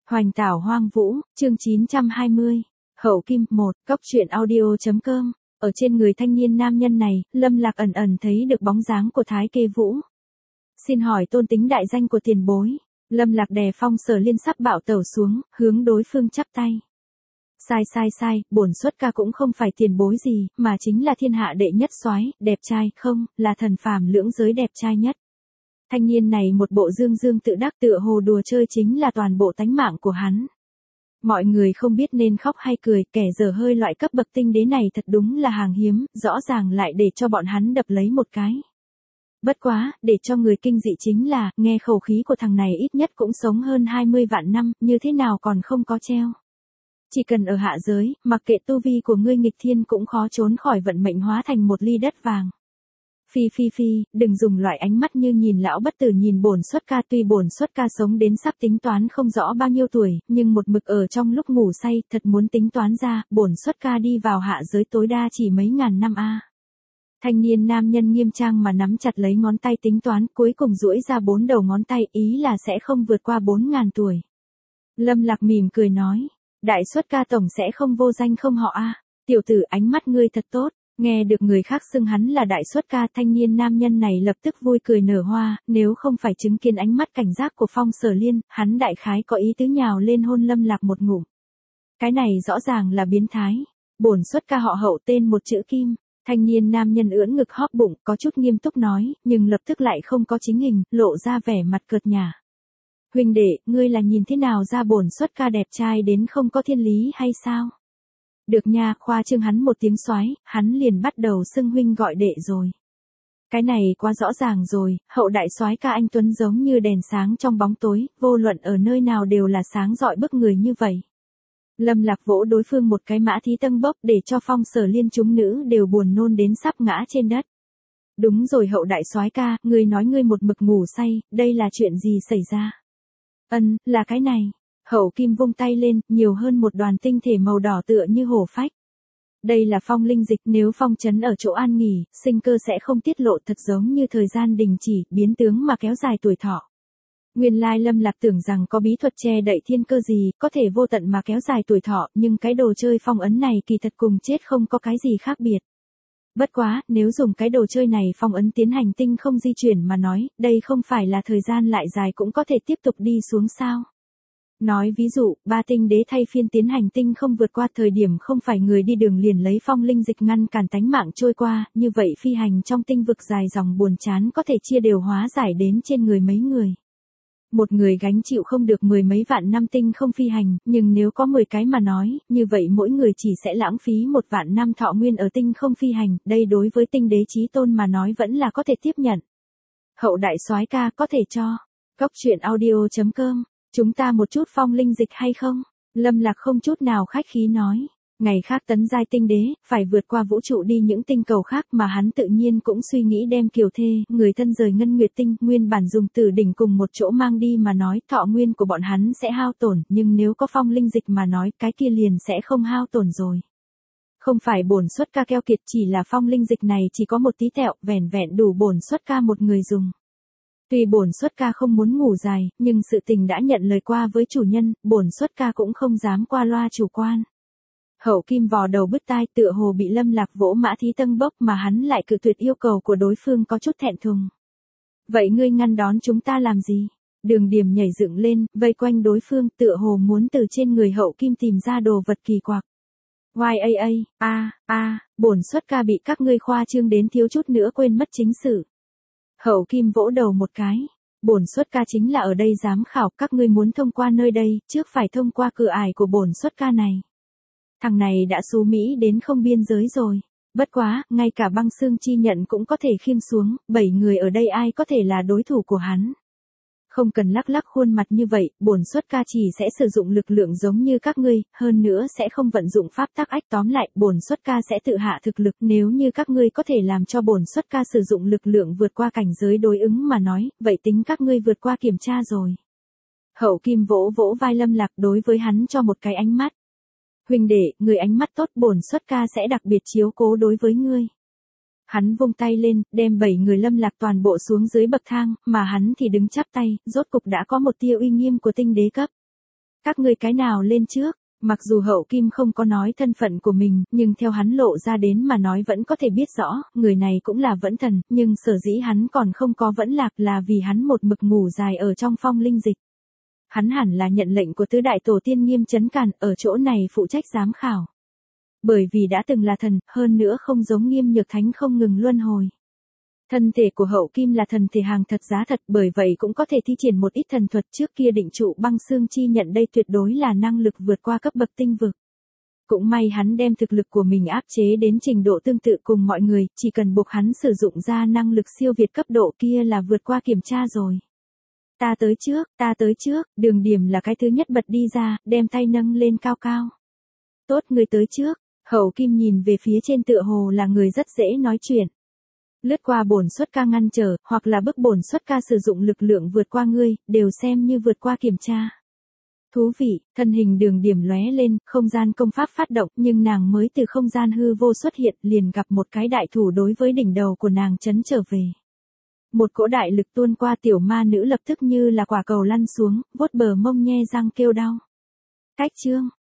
Hoành tảo hoang vũ, chương 920. Hậu Kim 1, Cóc truyện audio.com. Ở trên người thanh niên nam nhân này, Lâm Lạc ẩn ẩn thấy được bóng dáng của Thái Kê Vũ. Xin hỏi tôn tính đại danh của tiền bối. Lâm Lạc đè Phong Sở Liên sắp bạo tẩu xuống, hướng đối phương chắp tay. Sai, bổn xuất ca cũng không phải tiền bối gì, mà chính là thiên hạ đệ nhất soái, đẹp trai, không, là thần phàm lưỡng giới đẹp trai nhất. Thanh niên này một bộ dương tự đắc tựa hồ đùa chơi chính là toàn bộ tánh mạng của hắn. Mọi người không biết nên khóc hay cười, kẻ dở hơi loại cấp bậc tinh đế này thật đúng là hàng hiếm, rõ ràng lại để cho bọn hắn đập lấy một cái. Bất quá, để cho người kinh dị chính là, nghe khẩu khí của thằng này ít nhất cũng sống hơn 20 vạn năm, như thế nào còn không có treo. Chỉ cần ở hạ giới, mặc kệ tu vi của ngươi nghịch thiên cũng khó trốn khỏi vận mệnh hóa thành một ly đất vàng. Phi, đừng dùng loại ánh mắt như nhìn lão bất tử nhìn bổn xuất ca, tuy bổn xuất ca sống đến sắp tính toán không rõ bao nhiêu tuổi, nhưng một mực ở trong lúc ngủ say, thật muốn tính toán ra, bổn xuất ca đi vào hạ giới tối đa chỉ mấy ngàn năm a. Thanh niên nam nhân nghiêm trang mà nắm chặt lấy ngón tay tính toán, cuối cùng duỗi ra 4 đầu ngón tay, ý là sẽ không vượt qua 4.000 tuổi. Lâm Lạc mỉm cười nói, đại xuất ca tổng sẽ không vô danh không họ a. Tiểu tử, ánh mắt ngươi thật tốt. Nghe được người khác xưng hắn là đại xuất ca, thanh niên nam nhân này lập tức vui cười nở hoa, nếu không phải chứng kiến ánh mắt cảnh giác của Phong Sở Liên, hắn đại khái có ý tứ nhào lên hôn Lâm Lạc một ngụm. Cái này rõ ràng là biến thái. Bổn xuất ca họ Hậu, tên một chữ Kim. Thanh niên nam nhân ưỡn ngực hóp bụng, có chút nghiêm túc nói, nhưng lập tức lại không có chính hình, lộ ra vẻ mặt cợt nhả. Huynh đệ, ngươi là nhìn thế nào ra bổn xuất ca đẹp trai đến không có thiên lý hay sao? Được nha, khoa trương hắn một tiếng soái, hắn liền bắt đầu xưng huynh gọi đệ rồi. Cái này quá rõ ràng rồi, Hậu đại soái ca anh tuấn giống như đèn sáng trong bóng tối, vô luận ở nơi nào đều là sáng rọi bức người như vậy. Lâm Lạc vỗ đối phương một cái mã thí tân bốc để cho Phong Sở Liên chúng nữ đều buồn nôn đến sắp ngã trên đất. Đúng rồi Hậu đại soái ca, ngươi nói ngươi một mực ngủ say, đây là chuyện gì xảy ra? Là cái này. Hậu Kim vung tay lên, nhiều hơn một đoàn tinh thể màu đỏ tựa như hổ phách. Đây là phong linh dịch, nếu phong trấn ở chỗ an nghỉ, sinh cơ sẽ không tiết lộ, thật giống như thời gian đình chỉ, biến tướng mà kéo dài tuổi thọ. Nguyên lai Lâm Lạc tưởng rằng có bí thuật che đậy thiên cơ gì, có thể vô tận mà kéo dài tuổi thọ, nhưng cái đồ chơi phong ấn này kỳ thật cùng chết không có cái gì khác biệt. Bất quá, nếu dùng cái đồ chơi này phong ấn tiến hành tinh không di chuyển mà nói, đây không phải là thời gian lại dài cũng có thể tiếp tục đi xuống sao? Nói ví dụ, 3 tinh đế thay phiên tiến hành tinh không vượt qua thời điểm không phải người đi đường liền lấy phong linh dịch ngăn cản tánh mạng trôi qua, như vậy phi hành trong tinh vực dài dòng buồn chán có thể chia đều hóa giải đến trên người mấy người. Một người gánh chịu không được 10 mấy vạn năm tinh không phi hành, nhưng nếu có 10 cái mà nói, như vậy mỗi người chỉ sẽ lãng phí 1 vạn năm thọ nguyên ở tinh không phi hành, đây đối với tinh đế chí tôn mà nói vẫn là có thể tiếp nhận. Hậu đại soái ca có thể cho. Cóc truyện audio.com. Chúng ta một chút phong linh dịch hay không? Lâm Lạc không chút nào khách khí nói. Ngày khác tấn giai tinh đế, phải vượt qua vũ trụ đi những tinh cầu khác mà hắn tự nhiên cũng suy nghĩ đem kiều thê, người thân rời ngân nguyệt tinh, nguyên bản dùng tử đỉnh cùng một chỗ mang đi mà nói, thọ nguyên của bọn hắn sẽ hao tổn, nhưng nếu có phong linh dịch mà nói, cái kia liền sẽ không hao tổn rồi. Không phải bổn xuất ca keo kiệt, chỉ là phong linh dịch này chỉ có một tí tẹo, vẻn vẹn đủ bổn xuất ca một người dùng. Tuy bổn xuất ca không muốn ngủ dài, nhưng sự tình đã nhận lời qua với chủ nhân, bổn xuất ca cũng không dám qua loa chủ quan. Hậu Kim vò đầu bứt tai tựa hồ bị Lâm Lạc vỗ mã thí tân bốc mà hắn lại cự tuyệt yêu cầu của đối phương có chút thẹn thùng. Vậy ngươi ngăn đón chúng ta làm gì? Đường Điểm nhảy dựng lên, vây quanh đối phương tựa hồ muốn từ trên người Hậu Kim tìm ra đồ vật kỳ quặc. Bổn xuất ca bị các ngươi khoa trương đến thiếu chút nữa quên mất chính sự. Hậu Kim vỗ đầu một cái. Bổn xuất ca chính là ở đây giám khảo, các ngươi muốn thông qua nơi đây, trước phải thông qua cửa ải của bổn xuất ca này. Thằng này đã xú Mỹ đến không biên giới rồi. Bất quá, ngay cả băng xương chi nhận cũng có thể khiêng xuống, 7 người ở đây ai có thể là đối thủ của hắn. Không cần lắc khuôn mặt như vậy, bổn xuất ca chỉ sẽ sử dụng lực lượng giống như các ngươi, hơn nữa sẽ không vận dụng pháp tắc ách, tóm lại, bổn xuất ca sẽ tự hạ thực lực, nếu như các ngươi có thể làm cho bổn xuất ca sử dụng lực lượng vượt qua cảnh giới đối ứng mà nói, vậy tính các ngươi vượt qua kiểm tra rồi. Hậu Kim vỗ vai Lâm Lạc đối với hắn cho một cái ánh mắt. Huynh đệ, người ánh mắt tốt, bổn xuất ca sẽ đặc biệt chiếu cố đối với ngươi. Hắn vung tay lên, đem 7 người Lâm Lạc toàn bộ xuống dưới bậc thang, mà hắn thì đứng chắp tay, rốt cục đã có một tia uy nghiêm của tinh đế cấp. Các ngươi cái nào lên trước? Mặc dù Hậu Kim không có nói thân phận của mình, nhưng theo hắn lộ ra đến mà nói vẫn có thể biết rõ, người này cũng là vẫn thần, nhưng sở dĩ hắn còn không có vẫn lạc là vì hắn một mực ngủ dài ở trong phong linh dịch. Hắn hẳn là nhận lệnh của tứ đại tổ tiên Nghiêm Chấn Càn, ở chỗ này phụ trách giám khảo. Bởi vì đã từng là thần, hơn nữa không giống Nghiêm Nhược Thánh không ngừng luân hồi. Thân thể của Hậu Kim là thần thể hàng thật giá thật, bởi vậy cũng có thể thi triển một ít thần thuật. Trước kia định trụ băng xương chi nhận đây tuyệt đối là năng lực vượt qua cấp bậc tinh vực. Cũng may hắn đem thực lực của mình áp chế đến trình độ tương tự cùng mọi người, chỉ cần buộc hắn sử dụng ra năng lực siêu việt cấp độ kia là vượt qua kiểm tra rồi. Ta tới trước, Đường Điểm là cái thứ nhất bật đi ra, đem tay nâng lên cao cao. Tốt, người tới trước. Hậu Kim nhìn về phía trên tựa hồ là người rất dễ nói chuyện. Lướt qua bổn xuất ca ngăn trở, hoặc là bức bổn xuất ca sử dụng lực lượng vượt qua ngươi, đều xem như vượt qua kiểm tra. Thú vị, thân hình Đường Điểm lóe lên, không gian công pháp phát động, nhưng nàng mới từ không gian hư vô xuất hiện, liền gặp một cái đại thủ đối với đỉnh đầu của nàng chấn trở về. Một cỗ đại lực tuôn qua, tiểu ma nữ lập tức như là quả cầu lăn xuống, vuốt bờ mông nhe răng kêu đau. Cách chương,